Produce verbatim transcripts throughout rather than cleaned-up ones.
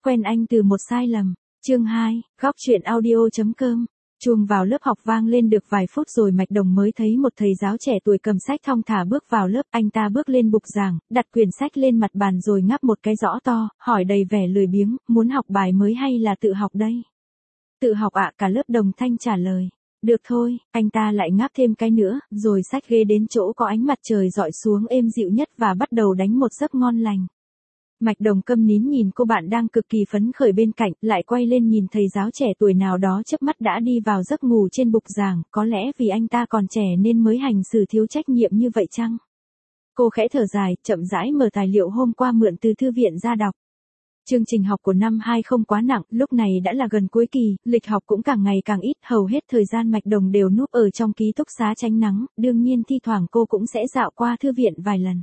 quen anh từ một sai lầm. Chương hai, góc truyện audio.com. Chuông vào lớp học vang lên được vài phút rồi Mạch Đồng mới thấy một thầy giáo trẻ tuổi cầm sách thong thả bước vào lớp. Anh ta bước lên bục giảng, đặt quyển sách lên mặt bàn rồi ngáp một cái rõ to, hỏi đầy vẻ lười biếng, muốn học bài mới hay là tự học đây? Tự học ạ, cả lớp đồng thanh trả lời. Được thôi, anh ta lại ngáp thêm cái nữa, rồi xách ghế đến chỗ có ánh mặt trời dọi xuống êm dịu nhất và bắt đầu đánh một giấc ngon lành. Mạch Đồng câm nín nhìn cô bạn đang cực kỳ phấn khởi bên cạnh, lại quay lên nhìn thầy giáo trẻ tuổi nào đó chớp mắt đã đi vào giấc ngủ trên bục giảng, có lẽ vì anh ta còn trẻ nên mới hành xử thiếu trách nhiệm như vậy chăng? Cô khẽ thở dài, chậm rãi mở tài liệu hôm qua mượn từ thư viện ra đọc. Chương trình học của năm hai không quá nặng, lúc này đã là gần cuối kỳ, lịch học cũng càng ngày càng ít, hầu hết thời gian Mạch Đồng đều núp ở trong ký túc xá tránh nắng, đương nhiên thi thoảng cô cũng sẽ dạo qua thư viện vài lần.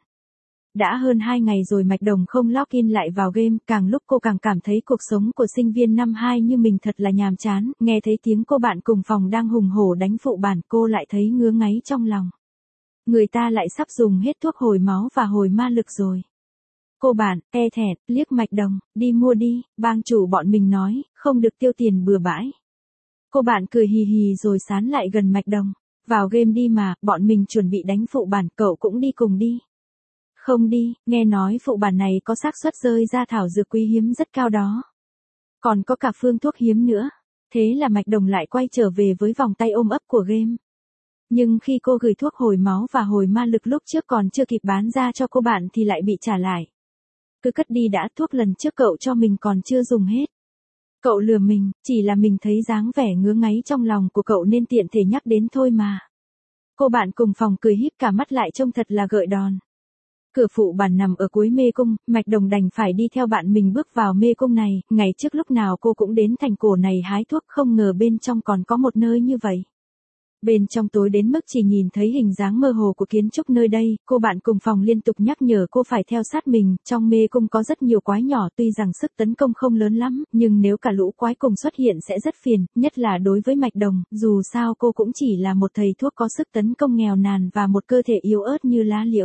Đã hơn hai ngày rồi Mạch Đồng không login lại vào game, càng lúc cô càng cảm thấy cuộc sống của sinh viên năm hai như mình thật là nhàm chán, nghe thấy tiếng cô bạn cùng phòng đang hùng hổ đánh phụ bản, cô lại thấy ngứa ngáy trong lòng. Người ta lại sắp dùng hết thuốc hồi máu và hồi ma lực rồi. Cô bạn, e thẹn, liếc Mạch Đồng, đi mua đi, bang chủ bọn mình nói, không được tiêu tiền bừa bãi. Cô bạn cười hì hì rồi sán lại gần Mạch Đồng, vào game đi mà, bọn mình chuẩn bị đánh phụ bản, cậu cũng đi cùng đi. Không đi, nghe nói phụ bản này có xác suất rơi ra thảo dược quý hiếm rất cao đó. Còn có cả phương thuốc hiếm nữa. Thế là Mạch Đồng lại quay trở về với vòng tay ôm ấp của game. Nhưng khi cô gửi thuốc hồi máu và hồi ma lực lúc trước còn chưa kịp bán ra cho cô bạn thì lại bị trả lại. Cứ cất đi đã, thuốc lần trước cậu cho mình còn chưa dùng hết. Cậu lừa mình, chỉ là mình thấy dáng vẻ ngứa ngáy trong lòng của cậu nên tiện thể nhắc đến thôi mà. Cô bạn cùng phòng cười híp cả mắt lại trông thật là gợi đòn. Cửa phụ bản nằm ở cuối mê cung, Mạch Đồng đành phải đi theo bạn mình bước vào mê cung này, ngày trước lúc nào cô cũng đến thành cổ này hái thuốc, không ngờ bên trong còn có một nơi như vậy. Bên trong tối đến mức chỉ nhìn thấy hình dáng mơ hồ của kiến trúc nơi đây, cô bạn cùng phòng liên tục nhắc nhở cô phải theo sát mình, trong mê cung có rất nhiều quái nhỏ, tuy rằng sức tấn công không lớn lắm, nhưng nếu cả lũ quái cùng xuất hiện sẽ rất phiền, nhất là đối với Mạch Đồng, dù sao cô cũng chỉ là một thầy thuốc có sức tấn công nghèo nàn và một cơ thể yếu ớt như lá liễu.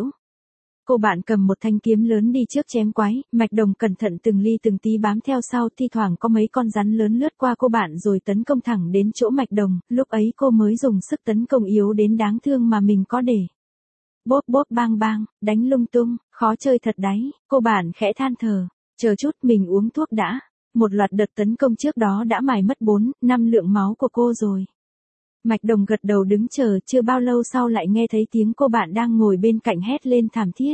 Cô bạn cầm một thanh kiếm lớn đi trước chém quái, Mạch Đồng cẩn thận từng ly từng tí bám theo sau, thi thoảng có mấy con rắn lớn lướt qua cô bạn rồi tấn công thẳng đến chỗ Mạch Đồng, lúc ấy cô mới dùng sức tấn công yếu đến đáng thương mà mình có để. Bốp bốp bang bang, đánh lung tung, khó chơi thật đấy, cô bạn khẽ than thở, chờ chút mình uống thuốc đã, một loạt đợt tấn công trước đó đã mài mất bốn, năm lượng máu của cô rồi. Mạch Đồng gật đầu đứng chờ, chưa bao lâu sau lại nghe thấy tiếng cô bạn đang ngồi bên cạnh hét lên thảm thiết.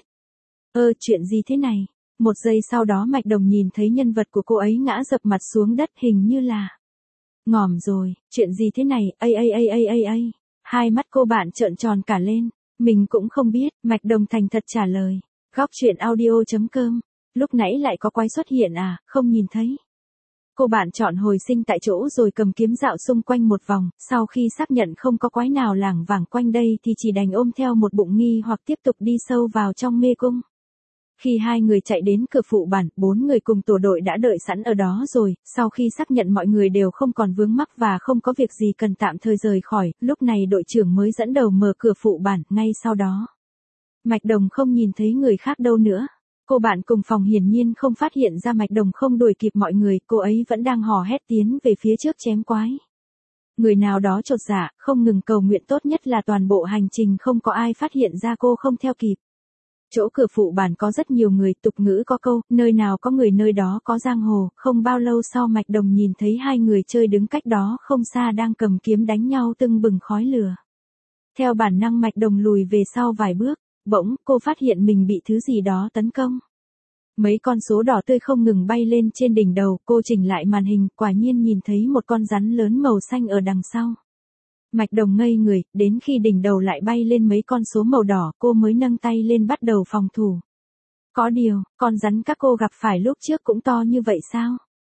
Ơ, chuyện gì thế này? Một giây sau đó Mạch Đồng nhìn thấy nhân vật của cô ấy ngã dập mặt xuống đất, hình như là... Ngỏm rồi, chuyện gì thế này, ây ây ây ây ây ây. Hai mắt cô bạn trợn tròn cả lên, mình cũng không biết, Mạch Đồng thành thật trả lời. Góc truyện audio.com, lúc nãy lại có quái xuất hiện à, không nhìn thấy. Cô bạn chọn hồi sinh tại chỗ rồi cầm kiếm dạo xung quanh một vòng, sau khi xác nhận không có quái nào lảng vảng quanh đây thì chỉ đành ôm theo một bụng nghi hoặc tiếp tục đi sâu vào trong mê cung. Khi hai người chạy đến cửa phụ bản, bốn người cùng tổ đội đã đợi sẵn ở đó rồi, sau khi xác nhận mọi người đều không còn vướng mắc và không có việc gì cần tạm thời rời khỏi, lúc này đội trưởng mới dẫn đầu mở cửa phụ bản, ngay sau đó. Mạch Đồng không nhìn thấy người khác đâu nữa. Cô bạn cùng phòng hiển nhiên không phát hiện ra Mạch Đồng không đuổi kịp mọi người, cô ấy vẫn đang hò hét tiến về phía trước chém quái. Người nào đó chột dạ, không ngừng cầu nguyện tốt nhất là toàn bộ hành trình không có ai phát hiện ra cô không theo kịp. Chỗ cửa phụ bản có rất nhiều người, tục ngữ có câu, nơi nào có người nơi đó có giang hồ, không bao lâu sau Mạch Đồng nhìn thấy hai người chơi đứng cách đó không xa đang cầm kiếm đánh nhau tưng bừng khói lửa. Theo bản năng Mạch Đồng lùi về sau vài bước. Bỗng, cô phát hiện mình bị thứ gì đó tấn công. Mấy con số đỏ tươi không ngừng bay lên trên đỉnh đầu, cô chỉnh lại màn hình, quả nhiên nhìn thấy một con rắn lớn màu xanh ở đằng sau. Mạch Đồng ngây người, đến khi đỉnh đầu lại bay lên mấy con số màu đỏ, cô mới nâng tay lên bắt đầu phòng thủ. Có điều, con rắn các cô gặp phải lúc trước cũng to như vậy sao?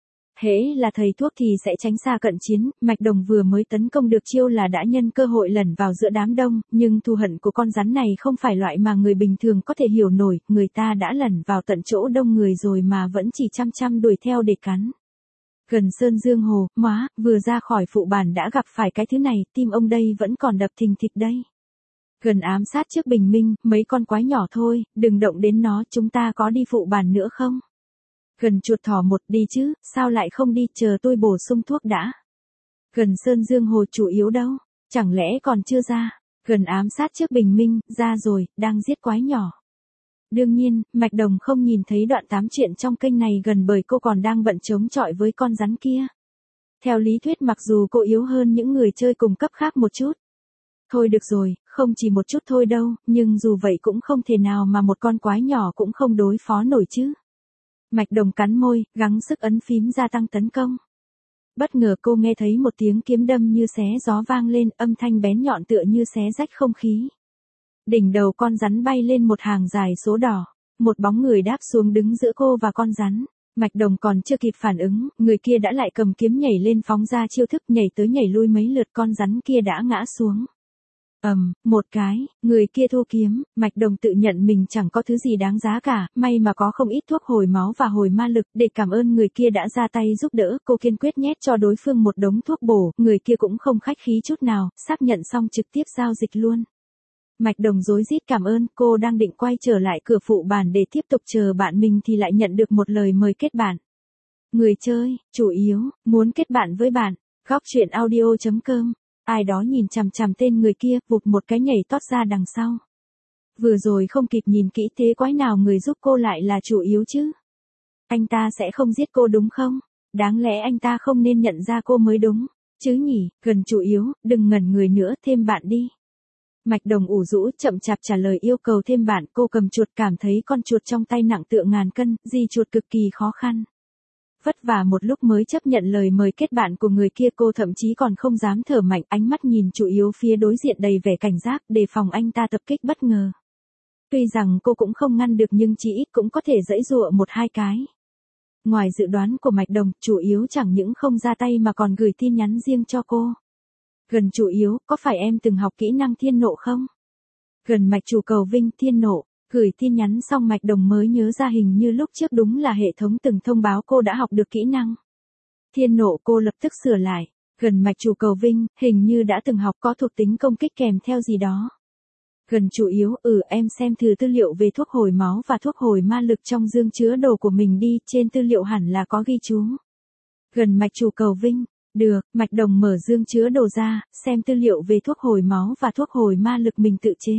Hễ là thầy thuốc thì sẽ tránh xa cận chiến, Mạch Đồng vừa mới tấn công được chiêu là đã nhân cơ hội lẩn vào giữa đám đông, nhưng thù hận của con rắn này không phải loại mà người bình thường có thể hiểu nổi, người ta đã lẩn vào tận chỗ đông người rồi mà vẫn chỉ chăm chăm đuổi theo để cắn. Gần Sơn Dương Hồ, móa, vừa ra khỏi phụ bản đã gặp phải cái thứ này, tim ông đây vẫn còn đập thình thịch đây. Gần ám sát trước bình minh, mấy con quái nhỏ thôi, đừng động đến nó, chúng ta có đi phụ bản nữa không? Gần chuột thỏ một, đi chứ, sao lại không đi, chờ tôi bổ sung thuốc đã. Gần Sơn Dương Hồ chủ yếu đâu, chẳng lẽ còn chưa ra. Gần ám sát trước bình minh, ra rồi, đang giết quái nhỏ. Đương nhiên, Mạch Đồng không nhìn thấy đoạn tám chuyện trong kênh này gần bởi cô còn đang bận chống chọi với con rắn kia. Theo lý thuyết mặc dù cô yếu hơn những người chơi cùng cấp khác một chút. Thôi được rồi, không chỉ một chút thôi đâu, nhưng dù vậy cũng không thể nào mà một con quái nhỏ cũng không đối phó nổi chứ. Mạch Đồng cắn môi, gắng sức ấn phím gia tăng tấn công. Bất ngờ cô nghe thấy một tiếng kiếm đâm như xé gió vang lên, âm thanh bén nhọn tựa như xé rách không khí. Đỉnh đầu con rắn bay lên một hàng dài số đỏ, một bóng người đáp xuống đứng giữa cô và con rắn. Mạch Đồng còn chưa kịp phản ứng, người kia đã lại cầm kiếm nhảy lên phóng ra chiêu thức, nhảy tới nhảy lui mấy lượt, con rắn kia đã ngã xuống. Ầm, um, một cái, người kia thu kiếm. Mạch Đồng tự nhận mình chẳng có thứ gì đáng giá cả, may mà có không ít thuốc hồi máu và hồi ma lực, để cảm ơn người kia đã ra tay giúp đỡ, cô kiên quyết nhét cho đối phương một đống thuốc bổ, người kia cũng không khách khí chút nào, xác nhận xong trực tiếp giao dịch luôn. Mạch Đồng rối rít cảm ơn, cô đang định quay trở lại cửa phụ bản để tiếp tục chờ bạn mình thì lại nhận được một lời mời kết bạn. Người chơi, chủ yếu, muốn kết bạn với bạn, góc truyện audio chấm com. Ai đó nhìn chằm chằm tên người kia, vụt một cái nhảy tót ra đằng sau. Vừa rồi không kịp nhìn kỹ thế quái nào người giúp cô lại là chủ yếu chứ. Anh ta sẽ không giết cô đúng không? Đáng lẽ anh ta không nên nhận ra cô mới đúng. Chứ nhỉ, gần chủ yếu, đừng ngẩn người nữa, thêm bạn đi. Mạch Đồng ủ rũ chậm chạp trả lời yêu cầu thêm bạn, cô cầm chuột cảm thấy con chuột trong tay nặng tựa ngàn cân, di chuột cực kỳ khó khăn. Vất vả một lúc mới chấp nhận lời mời kết bạn của người kia, cô thậm chí còn không dám thở mạnh, ánh mắt nhìn chủ yếu phía đối diện đầy vẻ cảnh giác, đề phòng anh ta tập kích bất ngờ. Tuy rằng cô cũng không ngăn được nhưng chỉ ít cũng có thể giãy giụa một hai cái. Ngoài dự đoán của Mạch Đồng, chủ yếu chẳng những không ra tay mà còn gửi tin nhắn riêng cho cô. Gần chủ yếu, có phải em từng học kỹ năng thiên nộ không? Gần Mạch chủ cầu vinh thiên nộ. Gửi tin nhắn xong Mạch Đồng mới nhớ ra hình như lúc trước đúng là hệ thống từng thông báo cô đã học được kỹ năng. Thiên nộ, cô lập tức sửa lại. Gần Mạch chủ cầu vinh, hình như đã từng học, có thuộc tính công kích kèm theo gì đó. Gần chủ yếu, ừ em xem thử tư liệu về thuốc hồi máu và thuốc hồi ma lực trong dương chứa đồ của mình đi, trên tư liệu hẳn là có ghi chú. Gần Mạch chủ cầu vinh, được, Mạch Đồng mở dương chứa đồ ra, xem tư liệu về thuốc hồi máu và thuốc hồi ma lực mình tự chế.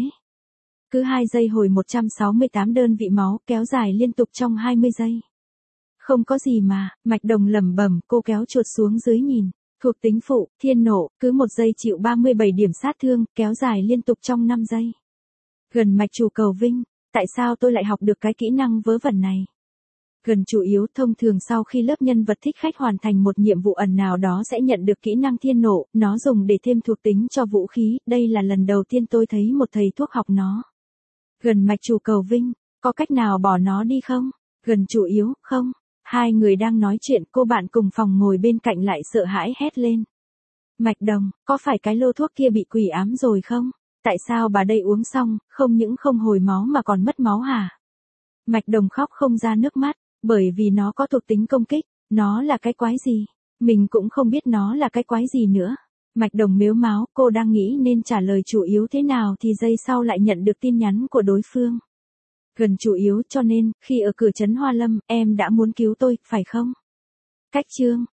Cứ hai giây hồi một trăm sáu mươi tám đơn vị máu, kéo dài liên tục trong hai mươi giây. Không có gì mà, Mạch Đồng lẩm bẩm, cô kéo chuột xuống dưới nhìn. Thuộc tính phụ, thiên nộ, cứ một giây chịu ba mươi bảy điểm sát thương, kéo dài liên tục trong năm giây. Gần Mạch chủ cầu vinh, tại sao tôi lại học được cái kỹ năng vớ vẩn này? Gần chủ yếu, thông thường sau khi lớp nhân vật thích khách hoàn thành một nhiệm vụ ẩn nào đó sẽ nhận được kỹ năng thiên nộ, nó dùng để thêm thuộc tính cho vũ khí, đây là lần đầu tiên tôi thấy một thầy thuốc học nó. Gần Mạch chủ cầu vinh, có cách nào bỏ nó đi không? Gần chủ yếu, không. Hai người đang nói chuyện, cô bạn cùng phòng ngồi bên cạnh lại sợ hãi hét lên. Mạch Đồng, có phải cái lô thuốc kia bị quỷ ám rồi không? Tại sao bà đây uống xong, không những không hồi máu mà còn mất máu hả? Mạch Đồng khóc không ra nước mắt, bởi vì nó có thuộc tính công kích, nó là cái quái gì? Mình cũng không biết nó là cái quái gì nữa. Mạch Đồng mếu máo, cô đang nghĩ nên trả lời chủ yếu thế nào thì giây sau lại nhận được tin nhắn của đối phương. Gần chủ yếu, cho nên, khi ở cửa trấn Hoa Lâm, em đã muốn cứu tôi, phải không? Cách chương,